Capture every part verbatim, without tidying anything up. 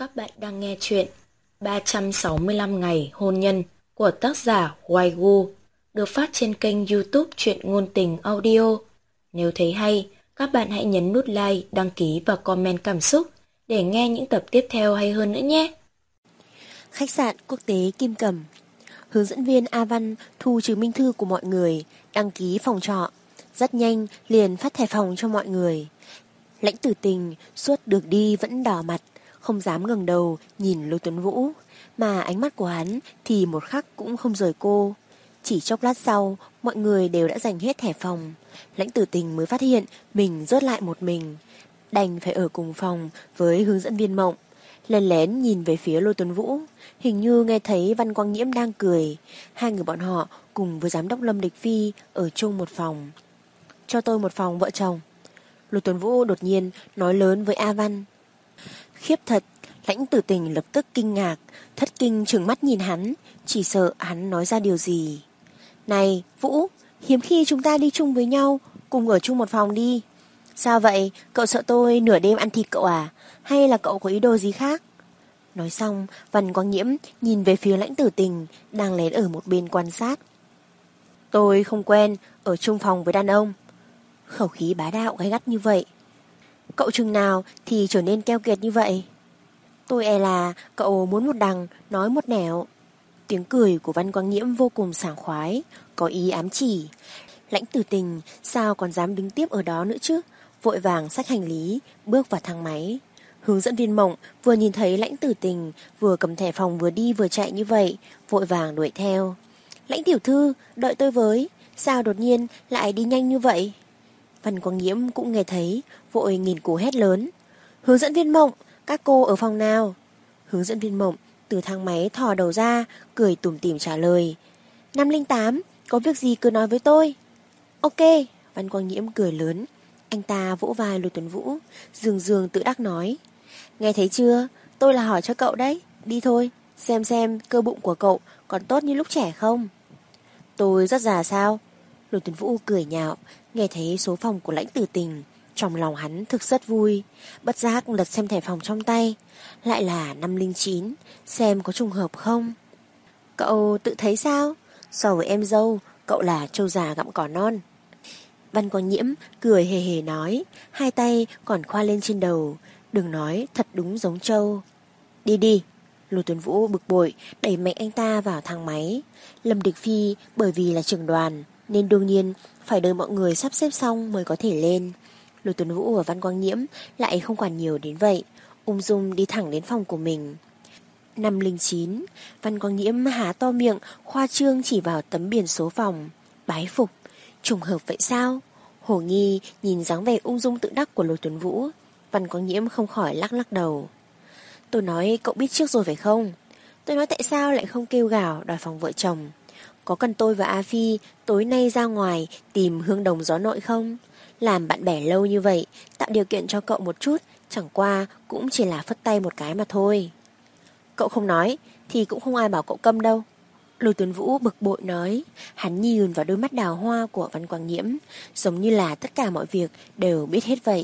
Các bạn đang nghe chuyện ba trăm sáu mươi lăm ngày hôn nhân của tác giả Waigu, được phát trên kênh YouTube Truyện Ngôn Tình Audio. Nếu thấy hay, các bạn hãy nhấn nút like, đăng ký và comment cảm xúc để nghe những tập tiếp theo hay hơn nữa nhé. Khách sạn quốc tế Kim Cẩm. Hướng dẫn viên A Văn thu chứng minh thư của mọi người, đăng ký phòng trọ. Rất nhanh liền phát thẻ phòng cho mọi người. Lãnh Tử Tình suốt được đi vẫn đỏ mặt, không dám ngẩng đầu nhìn Lôi Tuấn Vũ, mà ánh mắt của hắn thì một khắc cũng không rời cô. Chỉ chốc lát sau, mọi người đều đã giành hết thẻ phòng. Lãnh Tử Tình mới phát hiện mình rớt lại một mình, đành phải ở cùng phòng với hướng dẫn viên Mộng. Lén lén nhìn về phía Lôi Tuấn Vũ, hình như nghe thấy Văn Quang Nhiễm đang cười. Hai người bọn họ cùng với giám đốc Lâm Địch Phi ở chung một phòng. Cho tôi một phòng vợ chồng, Lôi Tuấn Vũ đột nhiên nói lớn với A Văn. Khiếp thật, Lãnh Tử Tình lập tức kinh ngạc, thất kinh trừng mắt nhìn hắn, chỉ sợ hắn nói ra điều gì. Này Vũ, hiếm khi chúng ta đi chung với nhau, cùng ở chung một phòng đi. Sao vậy, cậu sợ tôi nửa đêm ăn thịt cậu à, hay là cậu có ý đồ gì khác? Nói xong, Văn Quang Nhiễm nhìn về phía Lãnh Tử Tình đang lén ở một bên quan sát. Tôi không quen ở chung phòng với đàn ông. Khẩu khí bá đạo gay gắt như vậy. Cậu chừng nào thì trở nên keo kiệt như vậy? Tôi e là cậu muốn một đằng nói một nẻo. Tiếng cười của Văn Quang Nhiễm vô cùng sảng khoái, có ý ám chỉ. Lãnh Tử Tình sao còn dám đứng tiếp ở đó nữa chứ? Vội vàng xách hành lý, bước vào thang máy. Hướng dẫn viên Mộng vừa nhìn thấy Lãnh Tử Tình vừa cầm thẻ phòng vừa đi vừa chạy như vậy, vội vàng đuổi theo. Lãnh tiểu thư, đợi tôi với, sao đột nhiên lại đi nhanh như vậy? Văn Quang Nhiễm cũng nghe thấy, vội nghìn cú hét lớn. Hướng dẫn viên Mộng, các cô ở phòng nào? Hướng dẫn viên Mộng từ thang máy thò đầu ra, cười tủm tỉm trả lời. năm linh tám, có việc gì cứ nói với tôi. Ok, Văn Quang Nhiễm cười lớn. Anh ta vỗ vai Lôi Tuấn Vũ, dường dường tự đắc nói. Nghe thấy chưa, tôi là hỏi cho cậu đấy, đi thôi, xem xem cơ bụng của cậu còn tốt như lúc trẻ không. Tôi rất già sao? Lôi Tuấn Vũ cười nhạo, nghe thấy số phòng của Lãnh Tử Tình, trong lòng hắn thực rất vui, bất giác lật xem thẻ phòng trong tay, lại là năm linh chín, xem có trùng hợp không. Cậu tự thấy sao? So với em dâu, cậu là trâu già gặm cỏ non. Văn Quang Nhiễm cười hề hề nói, hai tay còn khoa lên trên đầu, đừng nói thật đúng giống trâu. Đi đi. Lôi Tuấn Vũ bực bội đẩy mạnh anh ta vào thang máy. Lâm Địch Phi bởi vì là trưởng đoàn nên đương nhiên phải đợi mọi người sắp xếp xong mới có thể lên. Lôi Tuấn Vũ và Văn Quang Nhiễm lại không quản nhiều đến vậy, ung dung đi thẳng đến phòng của mình. Năm linh chín, Văn Quang Nhiễm há to miệng khoa trương chỉ vào tấm biển số phòng. Bái phục, trùng hợp vậy sao? Hồ nghi nhìn dáng vẻ ung dung tự đắc của Lôi Tuấn Vũ, Văn Quang Nhiễm không khỏi lắc lắc đầu. Tôi nói cậu biết trước rồi phải không? Tôi nói tại sao lại không kêu gào đòi phòng vợ chồng? Có cần tôi và A Phi tối nay ra ngoài tìm hương đồng gió nội không? Làm bạn bè lâu như vậy, tạo điều kiện cho cậu một chút, chẳng qua cũng chỉ là phất tay một cái mà thôi. Cậu không nói thì cũng không ai bảo cậu câm đâu. Lôi Tuấn Vũ bực bội nói, hắn nhìn vào đôi mắt đào hoa của Văn Quang Nhiễm, giống như là tất cả mọi việc đều biết hết vậy.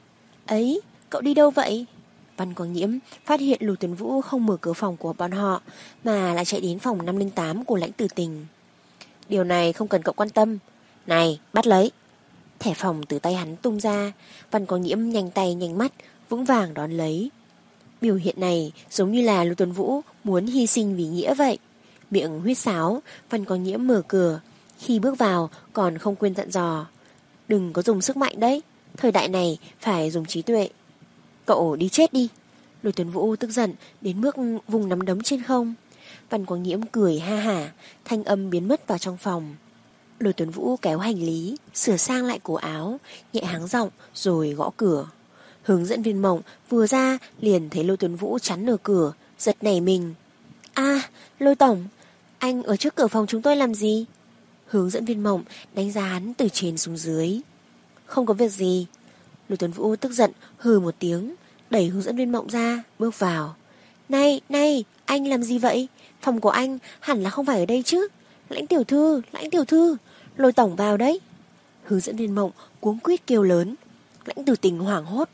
Ấy, cậu đi đâu vậy? Văn Quang Nhiễm phát hiện Lôi Tuấn Vũ không mở cửa phòng của bọn họ, mà lại chạy đến phòng năm linh tám của Lãnh Tử Tình. Điều này không cần cậu quan tâm. Này, bắt lấy. Thẻ phòng từ tay hắn tung ra, Văn Quang Nhiễm nhanh tay nhanh mắt, vững vàng đón lấy. Biểu hiện này giống như là Lôi Tuấn Vũ muốn hy sinh vì nghĩa vậy. Miệng huýt sáo, Văn Quang Nhiễm mở cửa, khi bước vào còn không quên dặn dò. Đừng có dùng sức mạnh đấy, thời đại này phải dùng trí tuệ. Cậu đi chết đi. Lôi Tuấn Vũ tức giận đến mức vùng nắm đấm trên không. Văn Quang Nhiễm cười ha hả, thanh âm biến mất vào trong phòng. Lôi Tuấn Vũ kéo hành lý, sửa sang lại cổ áo, nhẹ háng giọng rồi gõ cửa. Hướng dẫn viên Mộng vừa ra liền thấy Lôi Tuấn Vũ chắn ở cửa, giật nảy mình. À, Lôi tổng, anh ở trước cửa phòng chúng tôi làm gì? Hướng dẫn viên Mộng đánh giá hắn từ trên xuống dưới. Không có việc gì. Lôi Tuấn Vũ tức giận hừ một tiếng, đẩy hướng dẫn viên Mộng ra, bước vào. Này, này, anh làm gì vậy? Phòng của anh hẳn là không phải ở đây chứ? Lãnh tiểu thư, lãnh tiểu thư, Lôi tổng vào đấy. Hướng dẫn viên Mộng cuống quýt kêu lớn. Lãnh Tử Tình hoảng hốt,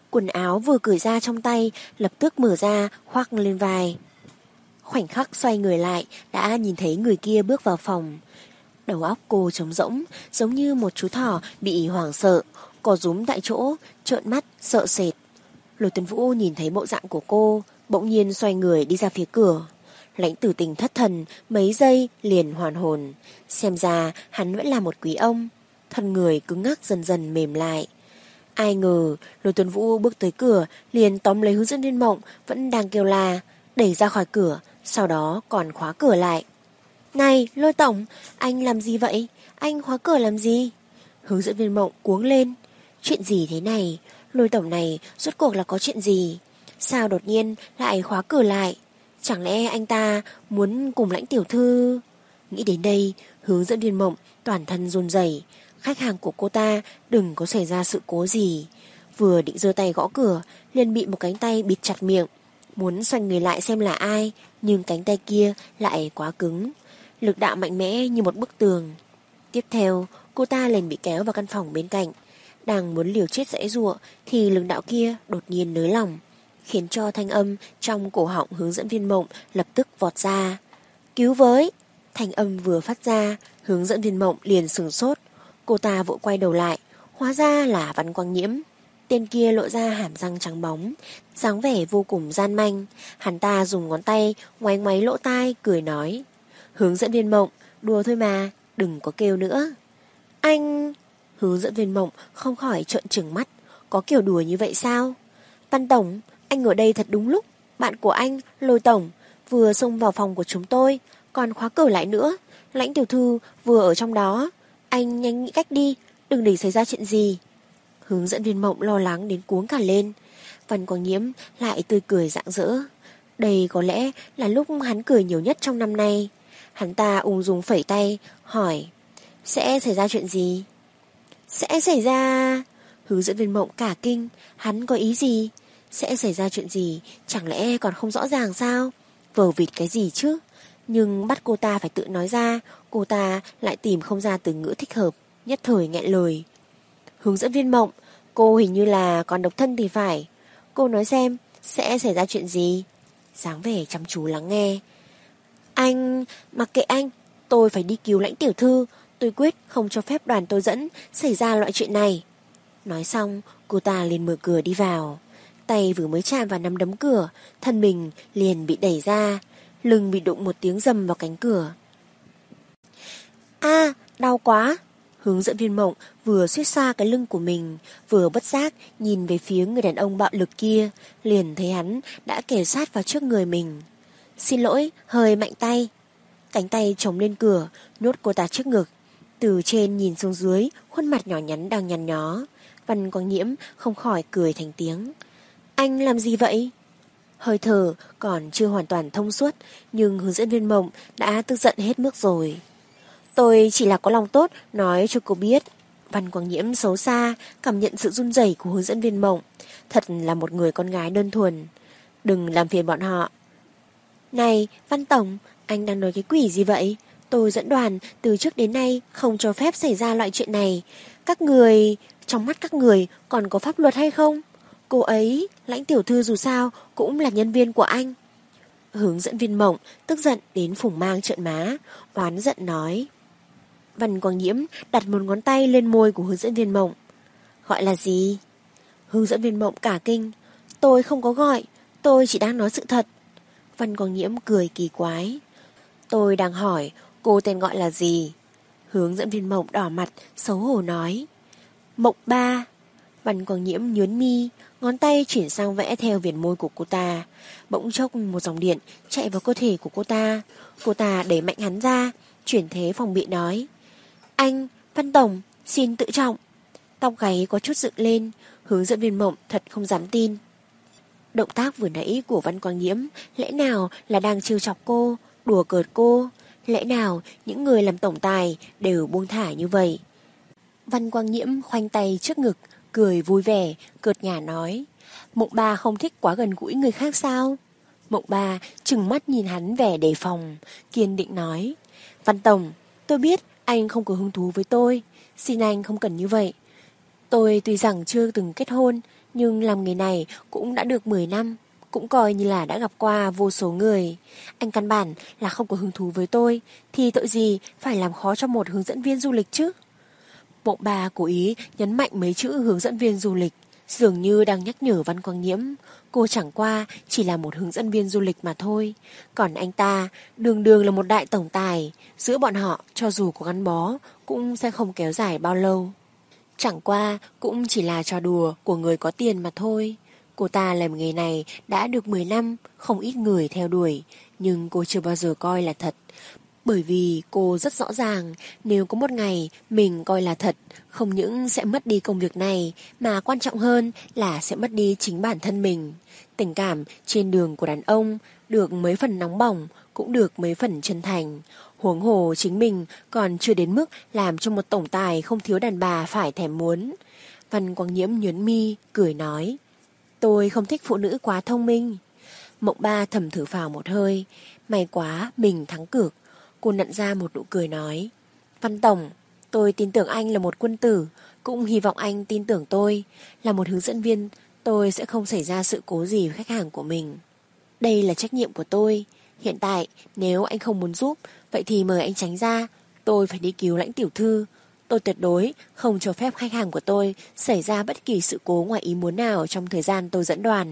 Quần áo vừa cởi ra trong tay lập tức mở ra khoác lên vai. Khoảnh khắc xoay người lại đã nhìn thấy người kia bước vào phòng. Đầu óc cô trống rỗng, giống như một chú thỏ bị hoảng sợ, co rúm tại chỗ, trợn mắt, sợ sệt. Lôi Tuấn Vũ nhìn thấy bộ dạng của cô, bỗng nhiên xoay người đi ra phía cửa. Lãnh Tử Tình thất thần, mấy giây liền hoàn hồn. Xem ra hắn vẫn là một quý ông. Thân người cứng ngắc dần dần mềm lại. Ai ngờ Lôi Tuấn Vũ bước tới cửa, liền tóm lấy hướng dẫn viên Mộng vẫn đang kêu la, đẩy ra khỏi cửa, sau đó còn khóa cửa lại. Này, Lôi Tổng, anh làm gì vậy? Anh khóa cửa làm gì? Hướng dẫn viên Mộng cuống lên. Chuyện gì thế này? Lôi Tổng này rốt cuộc là có chuyện gì? Sao đột nhiên lại khóa cửa lại? Chẳng lẽ anh ta muốn cùng Lãnh tiểu thư? Nghĩ đến đây, hướng dẫn viên Mộng toàn thân run rẩy. Khách hàng của cô ta đừng có xảy ra sự cố gì. Vừa định giơ tay gõ cửa, liền bị một cánh tay bịt chặt miệng. Muốn xoay người lại xem là ai, nhưng cánh tay kia lại quá cứng. Lực đạo mạnh mẽ như một bức tường. Tiếp theo, cô ta liền bị kéo vào căn phòng bên cạnh. Đang muốn liều chết giãy giụa thì lực đạo kia đột nhiên nới lỏng, khiến cho thanh âm trong cổ họng hướng dẫn viên Mộng lập tức vọt ra. Cứu với! Thanh âm vừa phát ra, hướng dẫn viên Mộng liền sửng sốt. Cô ta vội quay đầu lại, hóa ra là Văn Quang Nhiễm. Tên kia lộ ra hàm răng trắng bóng, dáng vẻ vô cùng gian manh. Hắn ta dùng ngón tay ngoáy ngoáy lỗ tai, cười nói: Hướng dẫn viên Mộng, đùa thôi mà, đừng có kêu nữa. Anh... Hướng dẫn viên Mộng không khỏi trợn trừng mắt. Có kiểu đùa như vậy sao? Văn Tổng, anh ở đây thật đúng lúc. Bạn của anh, Lôi Tổng, vừa xông vào phòng của chúng tôi, còn khóa cửa lại nữa. Lãnh tiểu thư vừa ở trong đó. Anh nhanh nghĩ cách đi, đừng để xảy ra chuyện gì. Hướng dẫn viên Mộng lo lắng đến cuống cả lên. Văn Quang Nhiễm lại tươi cười rạng rỡ. Đây có lẽ là lúc hắn cười nhiều nhất trong năm nay. Hắn ta ung dung phẩy tay, hỏi: Sẽ xảy ra chuyện gì? Sẽ xảy ra... Hướng dẫn viên Mộng cả kinh. Hắn có ý gì? Sẽ xảy ra chuyện gì? Chẳng lẽ còn không rõ ràng sao? Vờ vịt cái gì chứ? Nhưng bắt cô ta phải tự nói ra, cô ta lại tìm không ra từ ngữ thích hợp, nhất thời nghẹn lời. Hướng dẫn viên Mộng, cô hình như là còn độc thân thì phải. Cô nói xem, sẽ xảy ra chuyện gì? Dáng vẻ chăm chú lắng nghe. Anh, mặc kệ anh, tôi phải đi cứu Lãnh tiểu thư. Tôi quyết không cho phép đoàn tôi dẫn xảy ra loại chuyện này. Nói xong, cô ta liền mở cửa đi vào. Tay vừa mới chạm vào nắm đấm cửa, thân mình liền bị đẩy ra, lưng bị đụng một tiếng rầm vào cánh cửa. A, đau quá! Hướng dẫn viên Mộng vừa suýt xoa cái lưng của mình, vừa bất giác nhìn về phía người đàn ông bạo lực kia, liền thấy hắn đã kề sát vào trước người mình. Xin lỗi, hơi mạnh tay. Cánh tay chống lên cửa, nhốt cô ta trước ngực. Từ trên nhìn xuống dưới, khuôn mặt nhỏ nhắn đang nhăn nhó. Văn Quang Nhiễm không khỏi cười thành tiếng. Anh làm gì vậy? Hơi thở còn chưa hoàn toàn thông suốt, nhưng hướng dẫn viên Mộng đã tức giận hết mức rồi. Tôi chỉ là có lòng tốt nói cho cô biết. Văn Quang Nhiễm xấu xa cảm nhận sự run rẩy của hướng dẫn viên Mộng. Thật là một người con gái đơn thuần. Đừng làm phiền bọn họ. Này Văn Tổng, anh đang nói cái quỷ gì vậy? Tôi dẫn đoàn từ trước đến nay không cho phép xảy ra loại chuyện này. Các người, trong mắt các người còn có pháp luật hay không? Cô ấy, Lãnh tiểu thư dù sao cũng là nhân viên của anh. Hướng dẫn viên Mộng tức giận đến phủng mang trợn má, oán giận nói. Văn Quang Nhiễm đặt một ngón tay lên môi của hướng dẫn viên Mộng. Gọi là gì? Hướng dẫn viên Mộng cả kinh. Tôi không có gọi, tôi chỉ đang nói sự thật. Văn Quang Nhiễm cười kỳ quái. Tôi đang hỏi cô tên gọi là gì? Hướng dẫn viên Mộng đỏ mặt, xấu hổ nói. Mộng ba. Văn Quang Nhiễm nhướng mi, ngón tay chuyển sang vẽ theo viền môi của cô ta. Bỗng chốc một dòng điện chạy vào cơ thể của cô ta. Cô ta đẩy mạnh hắn ra, chuyển thế phòng bị nói. Anh, Văn Tổng, xin tự trọng. Tóc gáy có chút dựng lên, hướng dẫn viên Mộng thật không dám tin. Động tác vừa nãy của Văn Quang Nhiễm lẽ nào là đang trêu chọc cô, đùa cợt cô? Lẽ nào những người làm tổng tài đều buông thả như vậy? Văn Quang Nhiễm khoanh tay trước ngực, cười vui vẻ, cợt nhả nói. Mộng ba không thích quá gần gũi người khác sao? Mộng ba trừng mắt nhìn hắn vẻ đề phòng, kiên định nói. Văn Tổng, tôi biết anh không có hứng thú với tôi, xin anh không cần như vậy. Tôi tuy rằng chưa từng kết hôn, nhưng làm nghề này cũng đã được mười năm, cũng coi như là đã gặp qua vô số người. Anh căn bản là không có hứng thú với tôi, thì tội gì phải làm khó cho một hướng dẫn viên du lịch chứ? Mộng Ba cố ý nhấn mạnh mấy chữ hướng dẫn viên du lịch, dường như đang nhắc nhở Văn Quang Nhiễm cô chẳng qua chỉ là một hướng dẫn viên du lịch mà thôi. Còn anh ta đường đường là một đại tổng tài, giữa bọn họ cho dù có gắn bó cũng sẽ không kéo dài bao lâu. Chẳng qua cũng chỉ là trò đùa của người có tiền mà thôi. Cô ta làm nghề này đã được mười năm, không ít người theo đuổi, nhưng cô chưa bao giờ coi là thật. Bởi vì cô rất rõ ràng, nếu có một ngày mình coi là thật, không những sẽ mất đi công việc này, mà quan trọng hơn là sẽ mất đi chính bản thân mình. Tình cảm trên đường của đàn ông được mấy phần nóng bỏng, cũng được mấy phần chân thành. Huống hồ chính mình còn chưa đến mức làm cho một tổng tài không thiếu đàn bà phải thèm muốn. Văn Quang Nhiễm nhớn mi, cười nói, tôi không thích phụ nữ quá thông minh. Mộng Ba thầm thở phào một hơi, may quá mình thắng cược. Cô nặn ra một nụ cười nói, Văn Tổng, tôi tin tưởng anh là một quân tử, cũng hy vọng anh tin tưởng tôi. Là một hướng dẫn viên, tôi sẽ không xảy ra sự cố gì với khách hàng của mình. Đây là trách nhiệm của tôi. Hiện tại, nếu anh không muốn giúp, vậy thì mời anh tránh ra. Tôi phải đi cứu Lãnh tiểu thư. Tôi tuyệt đối không cho phép khách hàng của tôi xảy ra bất kỳ sự cố ngoài ý muốn nào trong thời gian tôi dẫn đoàn.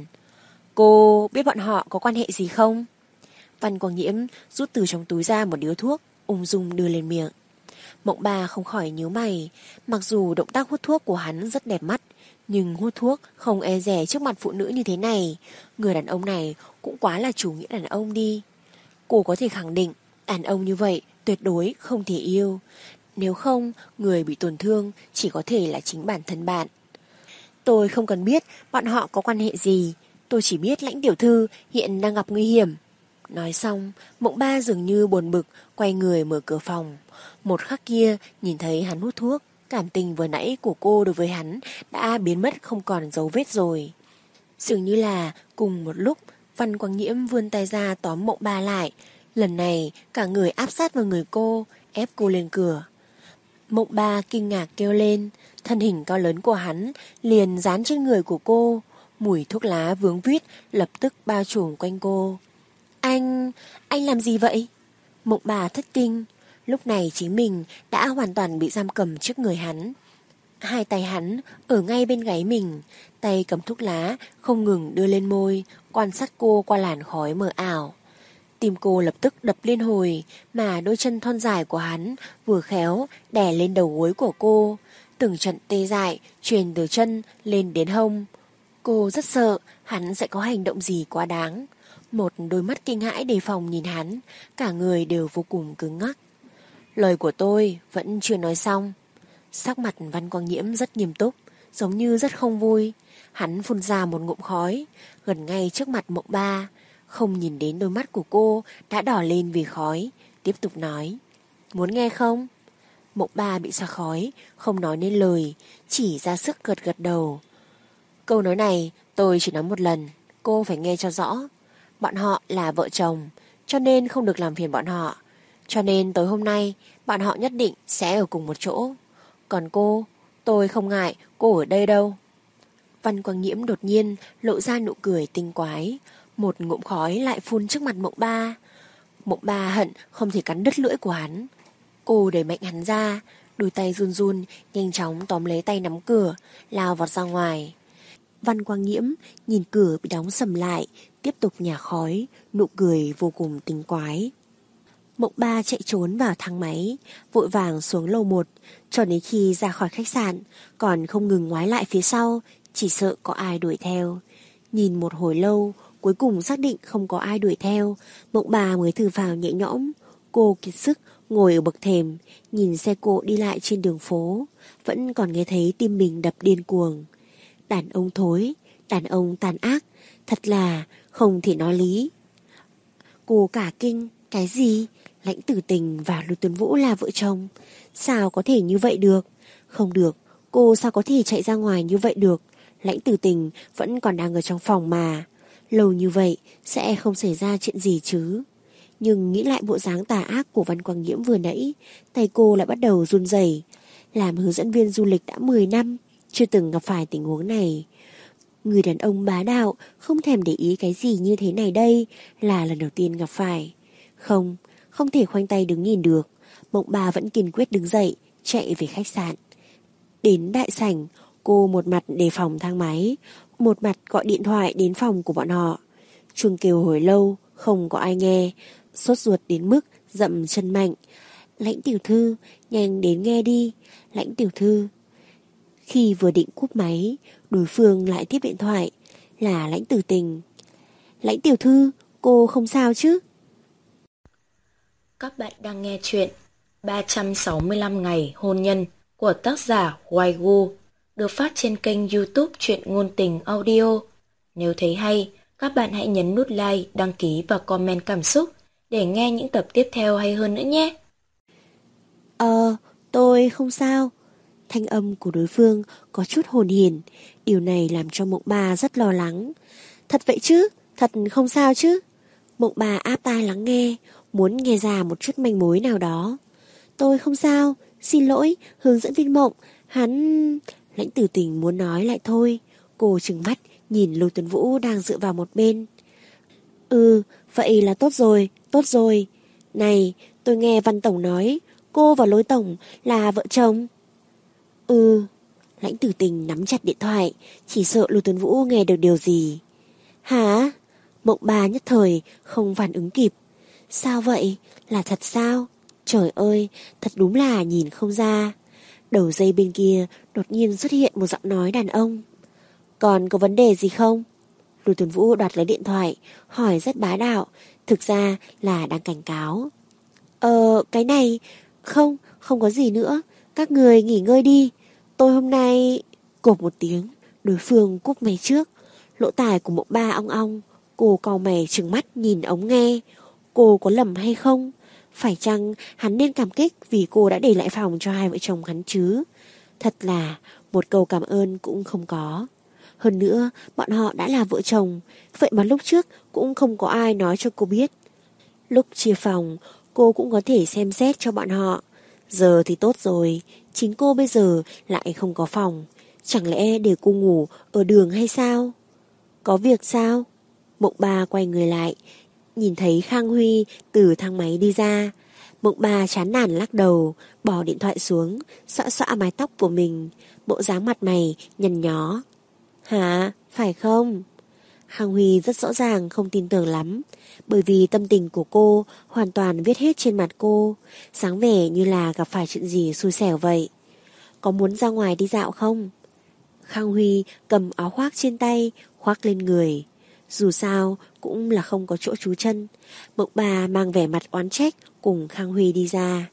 Cô biết bọn họ có quan hệ gì không? Văn Quang Nhiễm rút từ trong túi ra một điếu thuốc, ung dung đưa lên miệng. Mộng Ba không khỏi nhíu mày, mặc dù động tác hút thuốc của hắn rất đẹp mắt, nhưng hút thuốc không e dè trước mặt phụ nữ như thế này. Người đàn ông này cũng quá là chủ nghĩa đàn ông đi. Cô có thể khẳng định, đàn ông như vậy tuyệt đối không thể yêu. Nếu không, người bị tổn thương chỉ có thể là chính bản thân bạn. Tôi không cần biết bọn họ có quan hệ gì, tôi chỉ biết Lãnh tiểu thư hiện đang gặp nguy hiểm. Nói xong, Mộng Ba dường như buồn bực, quay người mở cửa phòng. Một khắc kia, nhìn thấy hắn hút thuốc, cảm tình vừa nãy của cô đối với hắn đã biến mất không còn dấu vết rồi. Dường như là cùng một lúc, Văn Quang Nhiễm vươn tay ra tóm Mộng Ba lại. Lần này, cả người áp sát vào người cô, ép cô lên cửa. Mộng Ba kinh ngạc kêu lên, thân hình cao lớn của hắn liền dán trên người của cô. Mùi thuốc lá vướng vít lập tức bao trùm quanh cô. Anh, anh làm gì vậy? Mộng Ba thất kinh, lúc này chính mình đã hoàn toàn bị giam cầm trước người hắn. Hai tay hắn ở ngay bên gáy mình, tay cầm thuốc lá không ngừng đưa lên môi, quan sát cô qua làn khói mờ ảo. Tim cô lập tức đập liên hồi, mà đôi chân thon dài của hắn vừa khéo đè lên đầu gối của cô, từng trận tê dại truyền từ chân lên đến hông. Cô rất sợ hắn sẽ có hành động gì quá đáng. Một đôi mắt kinh hãi đề phòng nhìn hắn, cả người đều vô cùng cứng ngắc. Lời của tôi vẫn chưa nói xong. Sắc mặt Văn Quang Nhiễm rất nghiêm túc, giống như rất không vui. Hắn phun ra một ngụm khói, gần ngay trước mặt Mộng Ba, không nhìn đến đôi mắt của cô đã đỏ lên vì khói, tiếp tục nói, muốn nghe không? Mộng Ba bị xa khói, không nói nên lời, chỉ ra sức gật gật đầu. Câu nói này tôi chỉ nói một lần, cô phải nghe cho rõ. Bọn họ là vợ chồng, cho nên không được làm phiền bọn họ. Cho nên tối hôm nay, bọn họ nhất định sẽ ở cùng một chỗ. Còn cô, tôi không ngại cô ở đây đâu. Văn Quang Nhiễm đột nhiên lộ ra nụ cười tinh quái, một ngụm khói lại phun trước mặt Mộng Ba. Mộng Ba hận không thể cắn đứt lưỡi của hắn. Cô đẩy mạnh hắn ra, đôi tay run run, nhanh chóng tóm lấy tay nắm cửa, lao vọt ra ngoài. Văn Quang Nhiễm nhìn cửa bị đóng sầm lại, tiếp tục nhả khói, nụ cười vô cùng tinh quái. Mộng Ba chạy trốn vào thang máy, vội vàng xuống lầu một, cho đến khi ra khỏi khách sạn, còn không ngừng ngoái lại phía sau, chỉ sợ có ai đuổi theo. Nhìn một hồi lâu, cuối cùng xác định không có ai đuổi theo, Mộng Ba mới thở phào nhẹ nhõm. Cô kiệt sức ngồi ở bậc thềm, nhìn xe cộ đi lại trên đường phố, vẫn còn nghe thấy tim mình đập điên cuồng. Đàn ông thối, đàn ông tàn ác, thật là không thể nói lý. Cô cả kinh, cái gì? Lãnh Tử Tình và Lưu Tuấn Vũ là vợ chồng, sao có thể như vậy được? Không được, cô sao có thể chạy ra ngoài như vậy được? Lãnh Tử Tình vẫn còn đang ở trong phòng mà. Lâu như vậy sẽ không xảy ra chuyện gì chứ. Nhưng nghĩ lại bộ dáng tà ác của Văn Quang Nhiễm vừa nãy, tay cô lại bắt đầu run rẩy. Làm hướng dẫn viên du lịch đã mười năm, chưa từng gặp phải tình huống này. Người đàn ông bá đạo, không thèm để ý cái gì như thế này đây, là lần đầu tiên gặp phải. Không, không thể khoanh tay đứng nhìn được. Mộng Ba vẫn kiên quyết đứng dậy, chạy về khách sạn. Đến đại sảnh, cô một mặt đề phòng thang máy, một mặt gọi điện thoại đến phòng của bọn họ. Chuông kêu hồi lâu, không có ai nghe, sốt ruột đến mức dậm chân mạnh. Lãnh tiểu thư, nhanh đến nghe đi, Lãnh tiểu thư. Khi vừa định cúp máy, đối phương lại tiếp điện thoại, là Lãnh Tử Tình. Lãnh tiểu thư, cô không sao chứ? Các bạn đang nghe chuyện ba trăm sáu mươi lăm ngày hôn nhân của tác giả Hoài Gu, được phát trên kênh YouTube Truyện Ngôn Tình Audio. Nếu thấy hay, các bạn hãy nhấn nút like, đăng ký và comment cảm xúc để nghe những tập tiếp theo hay hơn nữa nhé. Ờ, tôi không sao. Thanh âm của đối phương có chút hồn hển, điều này làm cho Mộng Ba rất lo lắng. Thật vậy chứ? Thật không sao chứ? Mộng Ba áp tai lắng nghe, muốn nghe ra một chút manh mối nào đó. Tôi không sao, xin lỗi, hướng dẫn viên Mộng, hắn... Lãnh Tử Tình muốn nói lại thôi. Cô trừng mắt nhìn Lưu Tuấn Vũ đang dựa vào một bên. Ừ, vậy là tốt rồi, tốt rồi. Này, tôi nghe Văn Tổng nói, cô và Lôi Tổng là vợ chồng. Ừ, Lãnh Tử Tình nắm chặt điện thoại, chỉ sợ Lưu Tuấn Vũ nghe được điều gì. Hả? Mộng Ba nhất thời không phản ứng kịp. Sao vậy? Là thật sao? Trời ơi, thật đúng là nhìn không ra. Đầu dây bên kia đột nhiên xuất hiện một giọng nói đàn ông. Còn có vấn đề gì không? Lưu Tuấn Vũ đoạt lấy điện thoại, hỏi rất bá đạo, thực ra là đang cảnh cáo. Ờ, cái này... Không, không có gì nữa. Các người nghỉ ngơi đi. Tôi hôm nay... Cộp một tiếng, đối phương cúp máy trước. Lỗ tai của Mộng Ba ong ong. Cô cau mày trừng mắt nhìn ống nghe. Cô có lầm hay không? Phải chăng hắn nên cảm kích vì cô đã để lại phòng cho hai vợ chồng hắn chứ? Thật là một câu cảm ơn cũng không có. Hơn nữa, bọn họ đã là vợ chồng, vậy mà lúc trước cũng không có ai nói cho cô biết. Lúc chia phòng, cô cũng có thể xem xét cho bọn họ. Giờ thì tốt rồi, chính cô bây giờ lại không có phòng. Chẳng lẽ để cô ngủ ở đường hay sao? Có việc sao? Mộng Ba quay người lại, nhìn thấy Khang Huy từ thang máy đi ra. Mộng Ba chán nản lắc đầu, bỏ điện thoại xuống, xõa xõa mái tóc của mình, bộ dáng mặt mày nhăn nhó. Hả? Phải không? Khang Huy rất rõ ràng không tin tưởng lắm, bởi vì tâm tình của cô hoàn toàn viết hết trên mặt cô, sáng vẻ như là gặp phải chuyện gì xui xẻo vậy. Có muốn ra ngoài đi dạo không? Khang Huy cầm áo khoác trên tay, khoác lên người. Dù sao cũng là không có chỗ trú chân. Mộng Bà mang vẻ mặt oán trách cùng Khang Huy đi ra.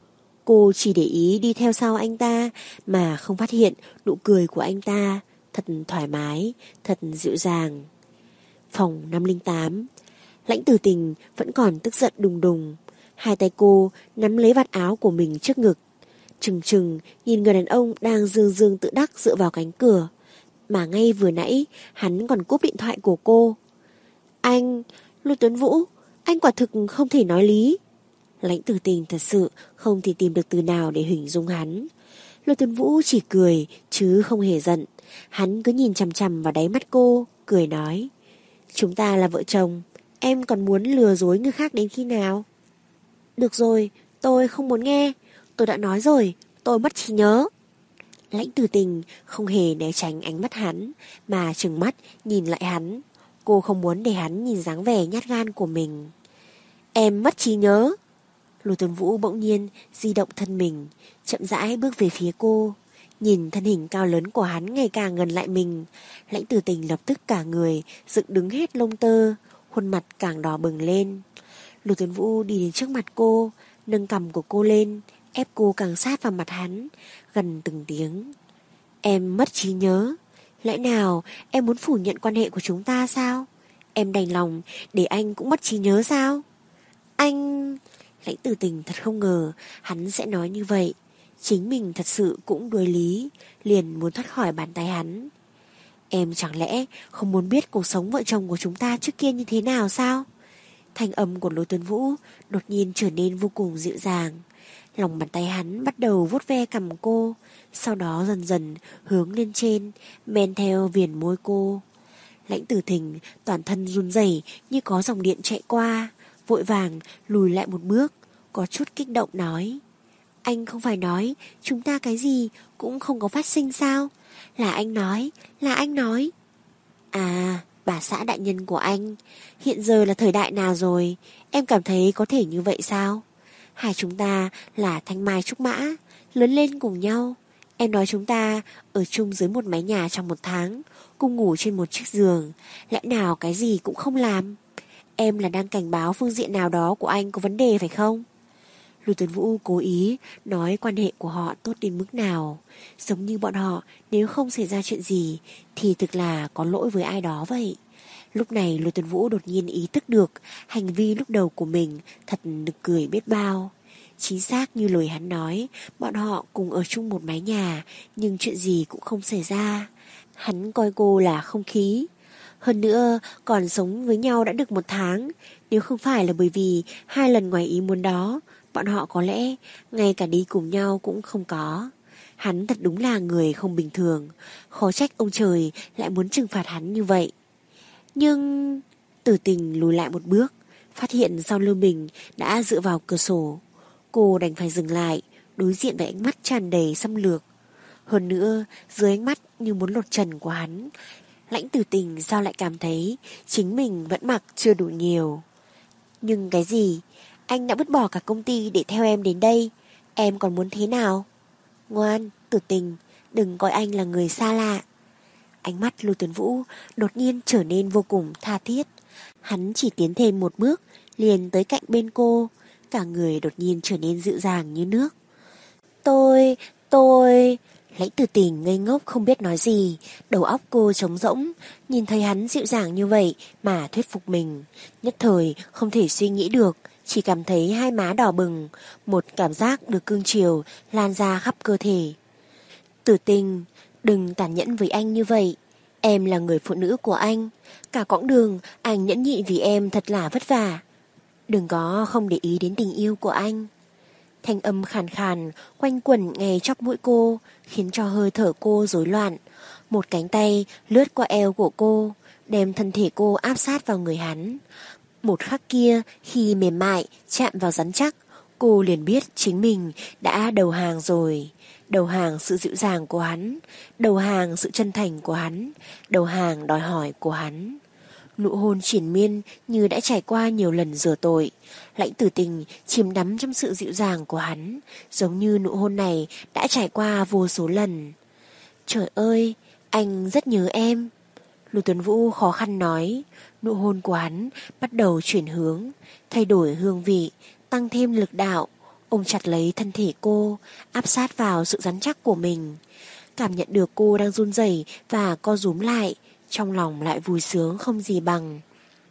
Cô chỉ để ý đi theo sau anh ta mà không phát hiện nụ cười của anh ta. Thật thoải mái, thật dịu dàng. Phòng năm không tám. Lãnh Tử Tình vẫn còn tức giận đùng đùng. Hai tay cô nắm lấy vạt áo của mình trước ngực, trừng trừng nhìn người đàn ông đang dương dương tự đắc dựa vào cánh cửa. Mà ngay vừa nãy hắn còn cúp điện thoại của cô. Anh, Lưu Tuấn Vũ, anh quả thực không thể nói lý. Lãnh Tử Tình thật sự không thể tìm được từ nào để hình dung hắn. Lưu Tuấn Vũ chỉ cười chứ không hề giận. Hắn cứ nhìn chằm chằm vào đáy mắt cô, cười nói: Chúng ta là vợ chồng, em còn muốn lừa dối người khác đến khi nào? Được rồi, tôi không muốn nghe. Tôi đã nói rồi, tôi mất trí nhớ. Lãnh Tử Tình không hề né tránh ánh mắt hắn, mà trừng mắt nhìn lại hắn. Cô không muốn để hắn nhìn dáng vẻ nhát gan của mình. Em mất trí nhớ. Lưu Tuấn Vũ bỗng nhiên di động thân mình, chậm rãi bước về phía cô. Nhìn thân hình cao lớn của hắn ngày càng gần lại mình, Lãnh Tử Tình lập tức cả người dựng đứng hết lông tơ, khuôn mặt càng đỏ bừng lên. Lưu Tuấn Vũ đi đến trước mặt cô, nâng cằm của cô lên, ép cô càng sát vào mặt hắn, gần từng tiếng. Em mất trí nhớ. Lẽ nào em muốn phủ nhận quan hệ của chúng ta sao? Em đành lòng để anh cũng mất trí nhớ sao? Anh... Lãnh Tử Tình thật không ngờ hắn sẽ nói như vậy. Chính mình thật sự cũng đuối lý, liền muốn thoát khỏi bàn tay hắn. Em chẳng lẽ không muốn biết cuộc sống vợ chồng của chúng ta trước kia như thế nào sao? Thanh âm của Lô Tuấn Vũ đột nhiên trở nên vô cùng dịu dàng. Lòng bàn tay hắn bắt đầu vuốt ve cằm cô, sau đó dần dần hướng lên trên, men theo viền môi cô. Lãnh Tử Thình toàn thân run rẩy như có dòng điện chạy qua, vội vàng lùi lại một bước, có chút kích động nói: Anh không phải nói chúng ta cái gì cũng không có phát sinh sao? Là anh nói, là anh nói. À, bà xã đại nhân của anh, hiện giờ là thời đại nào rồi, em cảm thấy có thể như vậy sao? Hai chúng ta là thanh mai trúc mã, lớn lên cùng nhau. Em nói chúng ta ở chung dưới một mái nhà trong một tháng, cùng ngủ trên một chiếc giường, lẽ nào cái gì cũng không làm? Em là đang cảnh báo phương diện nào đó của anh có vấn đề phải không? Lưu Tuấn Vũ cố ý nói quan hệ của họ tốt đến mức nào, giống như bọn họ nếu không xảy ra chuyện gì thì thực là có lỗi với ai đó vậy. Lúc này Lưu Tuấn Vũ đột nhiên ý thức được hành vi lúc đầu của mình thật nực cười biết bao. Chính xác như lời hắn nói, bọn họ cùng ở chung một mái nhà nhưng chuyện gì cũng không xảy ra. Hắn coi cô là không khí. Hơn nữa còn sống với nhau đã được một tháng, nếu không phải là bởi vì hai lần ngoài ý muốn đó, bọn họ có lẽ ngay cả đi cùng nhau cũng không có. Hắn thật đúng là người không bình thường, khó trách ông trời lại muốn trừng phạt hắn như vậy. Nhưng Tử Tình lùi lại một bước, phát hiện sau lưng mình đã dựa vào cửa sổ. Cô đành phải dừng lại, đối diện với ánh mắt tràn đầy xâm lược. Hơn nữa, dưới ánh mắt như muốn lột trần của hắn, Lãnh Tử Tình sao lại cảm thấy chính mình vẫn mặc chưa đủ nhiều. Nhưng cái gì? Anh đã vứt bỏ cả công ty để theo em đến đây, em còn muốn thế nào? Ngoan, Tử Tình, đừng coi anh là người xa lạ. Ánh mắt Lưu Tuấn Vũ đột nhiên trở nên vô cùng tha thiết. Hắn chỉ tiến thêm một bước, liền tới cạnh bên cô, cả người đột nhiên trở nên dịu dàng như nước. Tôi, tôi... Lãnh Tử Tình ngây ngốc không biết nói gì, đầu óc cô trống rỗng, nhìn thấy hắn dịu dàng như vậy mà thuyết phục mình. Nhất thời không thể suy nghĩ được, chỉ cảm thấy hai má đỏ bừng, một cảm giác được cương chiều lan ra khắp cơ thể. Tử Tình, đừng tàn nhẫn với anh như vậy. Em là người phụ nữ của anh, cả quãng đường anh nhẫn nhịn vì em thật là vất vả. Đừng có không để ý đến tình yêu của anh. Thanh âm khàn khàn quanh quẩn ngay chóp mũi cô, khiến cho hơi thở cô rối loạn. Một cánh tay lướt qua eo của cô, đem thân thể cô áp sát vào người hắn. Một khắc kia, khi mềm mại chạm vào rắn chắc, cô liền biết chính mình đã đầu hàng rồi. Đầu hàng sự dịu dàng của hắn, đầu hàng sự chân thành của hắn, đầu hàng đòi hỏi của hắn. Nụ hôn triền miên như đã trải qua nhiều lần rửa tội. Lãnh Tử Tình chìm đắm trong sự dịu dàng của hắn, giống như nụ hôn này đã trải qua vô số lần. Trời ơi, anh rất nhớ em. Lưu Tuấn Vũ khó khăn nói. Nụ hôn của hắn bắt đầu chuyển hướng, thay đổi hương vị, tăng thêm lực đạo, ôm chặt lấy thân thể cô, áp sát vào sự rắn chắc của mình. Cảm nhận được cô đang run rẩy và co rúm lại, trong lòng lại vui sướng không gì bằng.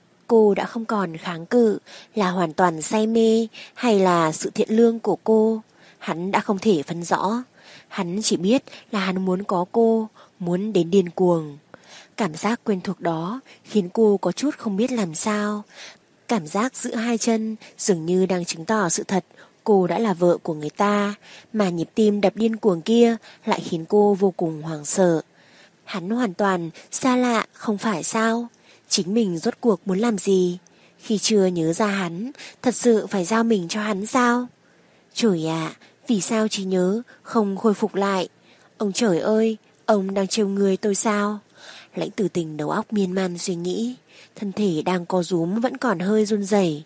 Cô đã không còn kháng cự, là hoàn toàn say mê hay là sự thiện lương của cô, hắn đã không thể phân rõ. Hắn chỉ biết là hắn muốn có cô, muốn đến điên cuồng. Cảm giác quen thuộc đó khiến cô có chút không biết làm sao. Cảm giác giữ hai chân dường như đang chứng tỏ sự thật cô đã là vợ của người ta, mà nhịp tim đập điên cuồng kia lại khiến cô vô cùng hoảng sợ. Hắn hoàn toàn xa lạ không phải sao? Chính mình rốt cuộc muốn làm gì? Khi chưa nhớ ra hắn, thật sự phải giao mình cho hắn sao? Trời ạ, vì sao trí nhớ không khôi phục lại? Ông trời ơi, ông đang trêu người tôi sao? Lãnh Tử Tình đầu óc miên man suy nghĩ, thân thể đang co rúm vẫn còn hơi run rẩy.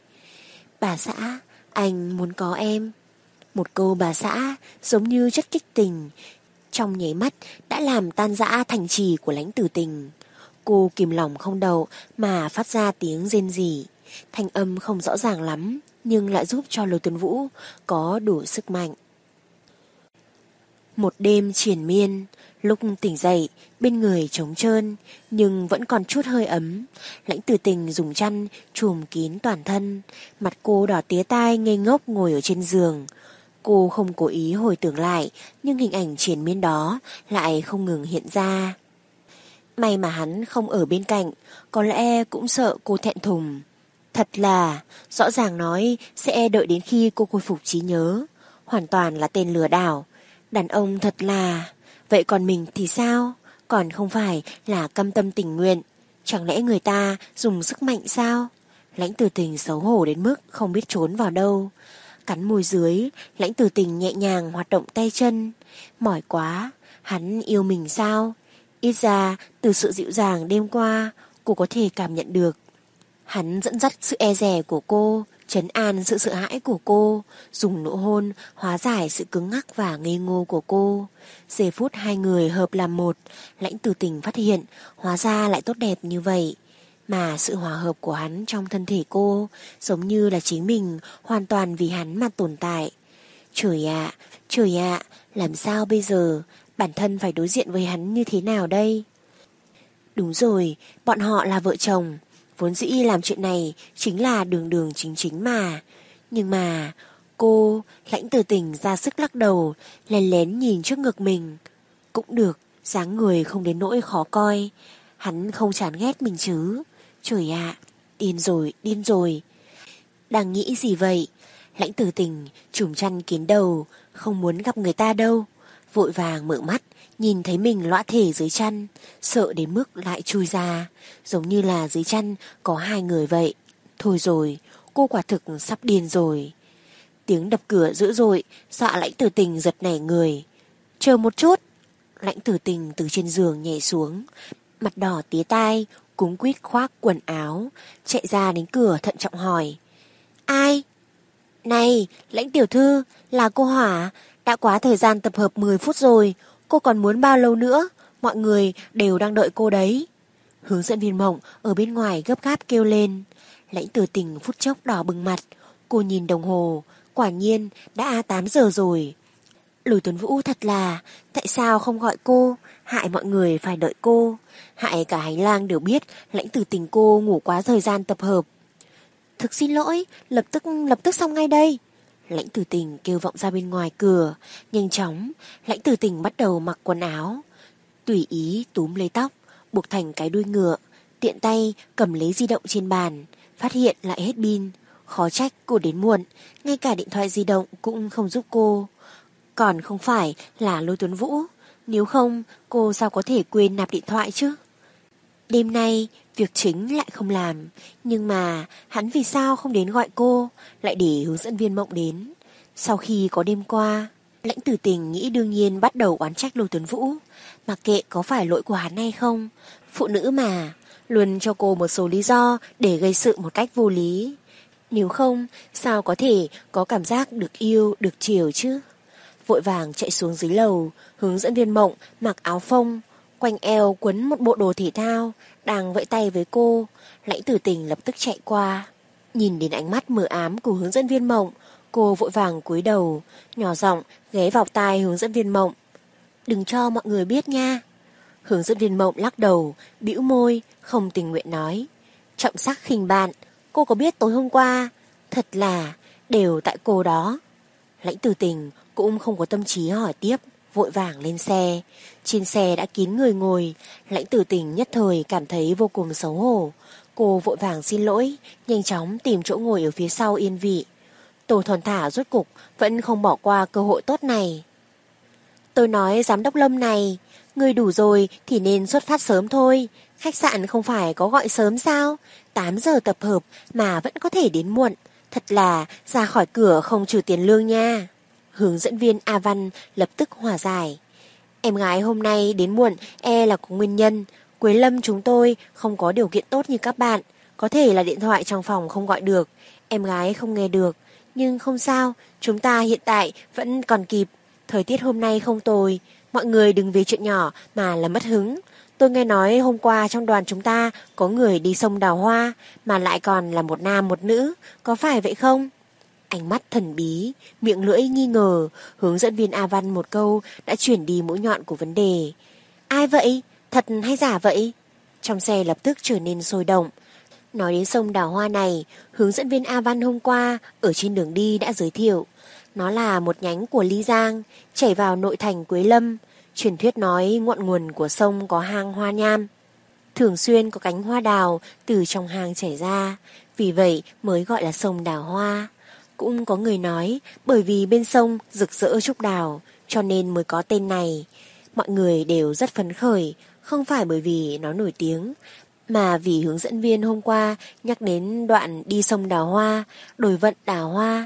Bà xã, anh muốn có em. Một câu bà xã giống như chất kích tình, trong nháy mắt đã làm tan rã thành trì của Lãnh Tử Tình. Cô kìm lòng không đậu mà phát ra tiếng rên rỉ. Thanh âm không rõ ràng lắm, nhưng lại giúp cho Lưu Tuấn Vũ có đủ sức mạnh. Một đêm triền miên, lúc tỉnh dậy, bên người trống trơn, nhưng vẫn còn chút hơi ấm. Lãnh Tử Tình dùng chăn trùm kín toàn thân, mặt cô đỏ tía tai ngây ngốc ngồi ở trên giường. Cô không cố ý hồi tưởng lại, nhưng hình ảnh triền miên đó lại không ngừng hiện ra. May mà hắn không ở bên cạnh, có lẽ cũng sợ cô thẹn thùng. Thật là, rõ ràng nói sẽ đợi đến khi cô khôi phục trí nhớ. hoàn toàn là tên lừa đảo. Đàn ông thật là... Vậy còn mình thì sao? Còn không phải là cam tâm tình nguyện. Chẳng lẽ người ta dùng sức mạnh sao? Lãnh Tử Tình xấu hổ đến mức không biết trốn vào đâu. Cắn môi dưới, Lãnh Tử Tình nhẹ nhàng hoạt động tay chân. Mỏi quá, hắn yêu mình sao? Ít ra từ sự dịu dàng đêm qua, cô có thể cảm nhận được. Hắn dẫn dắt sự e dè của cô, trấn an sự sợ hãi của cô, dùng nụ hôn hóa giải sự cứng ngắc và ngây ngô của cô. Giây phút hai người hợp làm một, Lãnh Tử Tình phát hiện hóa ra lại tốt đẹp như vậy. Mà sự hòa hợp của hắn trong thân thể cô giống như là chính mình hoàn toàn vì hắn mà tồn tại. Trời ạ, trời ạ, làm sao bây giờ? Bản thân phải đối diện với hắn như thế nào đây? Đúng rồi, bọn họ là vợ chồng. Vốn dĩ làm chuyện này chính là đường đường chính chính mà. Nhưng mà cô, Lãnh Tử Tình ra sức lắc đầu, lén lén nhìn trước ngực mình. Cũng được, dáng người không đến nỗi khó coi. Hắn không chán ghét mình chứ. Trời ạ, điên rồi, điên rồi. Đang nghĩ gì vậy? Lãnh Tử Tình trùm chăn kín đầu, không muốn gặp người ta đâu. Vội vàng mở mắt, nhìn thấy mình lõa thể dưới chăn, sợ đến mức lại chui ra, giống như là dưới chăn có hai người vậy. Thôi rồi, cô quả thực sắp điên rồi. Tiếng đập cửa dữ dội, dọa Lãnh Tử Tình giật nảy người. Chờ một chút. Lãnh Tử Tình từ trên giường nhảy xuống, mặt đỏ tía tai, cuống quýt khoác quần áo, chạy ra đến cửa thận trọng hỏi. Ai? Này, Lãnh tiểu thư, là cô Hỏa, đã quá thời gian tập hợp mười phút rồi, cô còn muốn bao lâu nữa, mọi người đều đang đợi cô đấy. Hướng dẫn viên Mộng ở bên ngoài gấp gáp kêu lên. Lãnh Tử Tình phút chốc đỏ bừng mặt, cô nhìn đồng hồ, quả nhiên đã tám giờ rồi. Lôi Tuấn Vũ thật là, tại sao không gọi cô, hại mọi người phải đợi cô, hại cả hành lang đều biết Lãnh Tử Tình cô ngủ quá thời gian tập hợp. Thực xin lỗi, lập tức lập tức xong ngay đây. Lãnh Tử Tình kêu vọng ra bên ngoài cửa. Nhanh chóng, Lãnh Tử Tình bắt đầu mặc quần áo, tùy ý túm lấy tóc, buộc thành cái đuôi ngựa, tiện tay cầm lấy di động trên bàn, phát hiện lại hết pin. Khó trách cô đến muộn, ngay cả điện thoại di động cũng không giúp cô. Còn không phải là Lôi Tuấn Vũ, nếu không cô sao có thể quên nạp điện thoại chứ. Đêm nay việc chính lại không làm, nhưng mà hắn vì sao không đến gọi cô, lại để hướng dẫn viên Mộng đến. Sau khi có đêm qua, Lãnh Tử Tình nghĩ đương nhiên bắt đầu oán trách Lôi Tuấn Vũ, mặc kệ có phải lỗi của hắn hay không. Phụ nữ mà, luôn cho cô một số lý do để gây sự một cách vô lý. Nếu không, sao có thể có cảm giác được yêu, được chiều chứ. Vội vàng chạy xuống dưới lầu, hướng dẫn viên Mộng mặc áo phông, quanh eo quấn một bộ đồ thể thao, đang vẫy tay với cô. Lãnh Tử Tình lập tức chạy qua. Nhìn đến ánh mắt mờ ám của hướng dẫn viên Mộng, cô vội vàng cúi đầu, nhỏ giọng ghé vào tai hướng dẫn viên Mộng. Đừng cho mọi người biết nha. Hướng dẫn viên Mộng lắc đầu, bĩu môi, không tình nguyện nói. Trọng sắc khinh bạn, cô có biết tối hôm qua, thật là đều tại cô đó. Lãnh Tử Tình cũng không có tâm trí hỏi tiếp, vội vàng lên xe. Trên xe đã kín người ngồi, Lãnh Tử Tình nhất thời cảm thấy vô cùng xấu hổ. Cô vội vàng xin lỗi, nhanh chóng tìm chỗ ngồi ở phía sau yên vị. Tô Thuần Thả rốt cục vẫn không bỏ qua cơ hội tốt này. Tôi nói giám đốc Lâm này, người đủ rồi thì nên xuất phát sớm thôi. Khách sạn không phải có gọi sớm sao? tám giờ tập hợp mà vẫn có thể đến muộn. Thật là ra khỏi cửa không trừ tiền lương nha. Hướng dẫn viên A Văn lập tức hòa giải. Em gái hôm nay đến muộn e là có nguyên nhân. Quế Lâm chúng tôi không có điều kiện tốt như các bạn. Có thể là điện thoại trong phòng không gọi được, em gái không nghe được. Nhưng không sao, chúng ta hiện tại vẫn còn kịp. Thời tiết hôm nay không tồi, mọi người đừng vì chuyện nhỏ mà là mất hứng. Tôi nghe nói hôm qua trong đoàn chúng ta có người đi sông đào hoa, mà lại còn là một nam một nữ, có phải vậy không? Ánh mắt thần bí, miệng lưỡi nghi ngờ, hướng dẫn viên A Văn một câu đã chuyển đi mũi nhọn của vấn đề. Ai vậy? Thật hay giả vậy? Trong xe lập tức trở nên sôi động. Nói đến sông đào hoa này, hướng dẫn viên A Văn hôm qua ở trên đường đi đã giới thiệu. Nó là một nhánh của Ly Giang, chảy vào nội thành Quế Lâm. Truyền thuyết nói ngọn nguồn của sông có hang hoa nham. Thường xuyên có cánh hoa đào từ trong hang chảy ra, vì vậy mới gọi là sông đào hoa. Cũng có người nói bởi vì bên sông rực rỡ trúc đào cho nên mới có tên này. Mọi người đều rất phấn khởi, không phải bởi vì nó nổi tiếng, mà vì hướng dẫn viên hôm qua nhắc đến đoạn đi sông đào hoa, đổi vận đào hoa.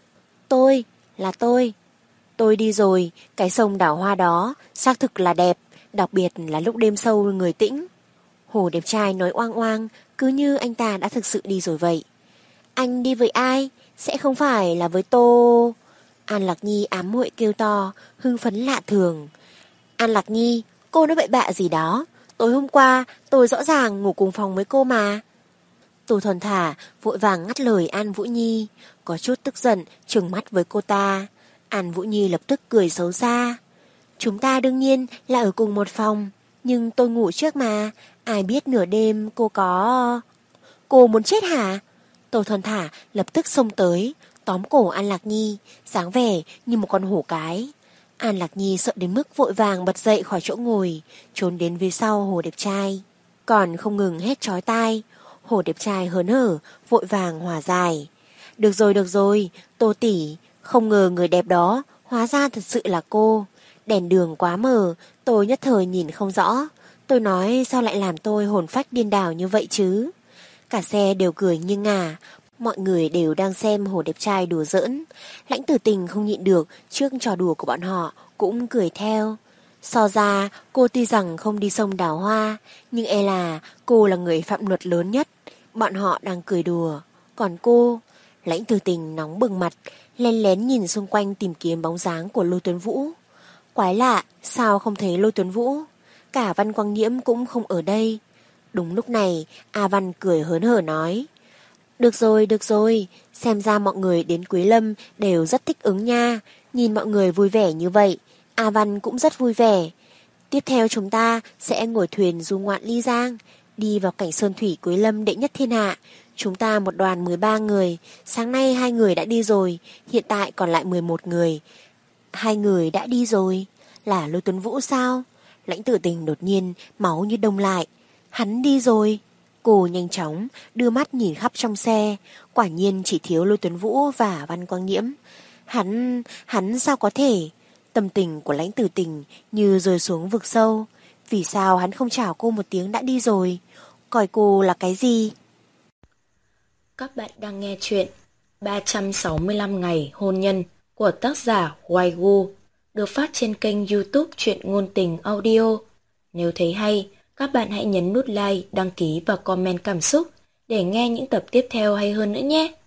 Tôi, là tôi. Tôi đi rồi, cái sông đào hoa đó xác thực là đẹp, đặc biệt là lúc đêm sâu người tĩnh. Hồ đẹp trai nói oang oang, cứ như anh ta đã thực sự đi rồi vậy. Anh đi với ai? Sẽ không phải là với Tô... An Lạc Nhi ám muội kêu to, hưng phấn lạ thường. An Lạc Nhi, cô nói bậy bạ gì đó. Tối hôm qua, tôi rõ ràng ngủ cùng phòng với cô mà. Tô Thuần Thả vội vàng ngắt lời An Vũ Nhi, có chút tức giận, trừng mắt với cô ta. An Vũ Nhi lập tức cười xấu xa. Chúng ta đương nhiên là ở cùng một phòng, nhưng tôi ngủ trước mà, ai biết nửa đêm cô có... Cô muốn chết hả? Tô Thuần Thả lập tức xông tới, tóm cổ An Lạc Nhi, dáng vẻ như một con hổ cái. An Lạc Nhi sợ đến mức vội vàng bật dậy khỏi chỗ ngồi, trốn đến phía sau Hồ đẹp trai, còn không ngừng hét chói tai. Hồ đẹp trai hớn hở, vội vàng hòa giải. Được rồi, được rồi, Tô tỷ, không ngờ người đẹp đó hóa ra thật sự là cô. Đèn đường quá mờ, tôi nhất thời nhìn không rõ. Tôi nói sao lại làm tôi hồn phách điên đảo như vậy chứ? Cả xe đều cười nghiêng ngả, mọi người đều đang xem Hồ đẹp trai đùa giỡn. Lãnh Tử Tình không nhịn được trước trò đùa của bọn họ, cũng cười theo. So ra, cô tuy rằng không đi sông đào hoa, nhưng e là cô là người phạm luật lớn nhất. Bọn họ đang cười đùa. Còn cô, Lãnh Tử Tình nóng bừng mặt, len lén nhìn xung quanh tìm kiếm bóng dáng của Lôi Tuấn Vũ. Quái lạ, sao không thấy Lôi Tuấn Vũ? Cả Văn Quang Nhiễm cũng không ở đây. Đúng lúc này, A Văn cười hớn hở nói. Được rồi, được rồi, xem ra mọi người đến Quế Lâm đều rất thích ứng nha. Nhìn mọi người vui vẻ như vậy, A Văn cũng rất vui vẻ. Tiếp theo chúng ta sẽ ngồi thuyền du ngoạn Ly Giang, đi vào cảnh sơn thủy Quế Lâm đệ nhất thiên hạ. Chúng ta một đoàn mười ba người, sáng nay hai người đã đi rồi, hiện tại còn lại mười một người. Hai người đã đi rồi, là Lôi Tuấn Vũ sao? Lãnh Tử Tình đột nhiên máu như đông lại. Hắn đi rồi. Cô nhanh chóng đưa mắt nhìn khắp trong xe, quả nhiên chỉ thiếu Lôi Tuấn Vũ và Văn Quang Nhiễm. Hắn, hắn sao có thể? Tâm tình của Lãnh Tử Tình như rơi xuống vực sâu. Vì sao hắn không chào cô một tiếng đã đi rồi? Coi cô là cái gì? Các bạn đang nghe chuyện ba trăm sáu mươi lăm ngày hôn nhân của tác giả Hoài Gu, được phát trên kênh YouTube Truyện Ngôn Tình Audio. Nếu thấy hay, các bạn hãy nhấn nút like, đăng ký và comment cảm xúc để nghe những tập tiếp theo hay hơn nữa nhé.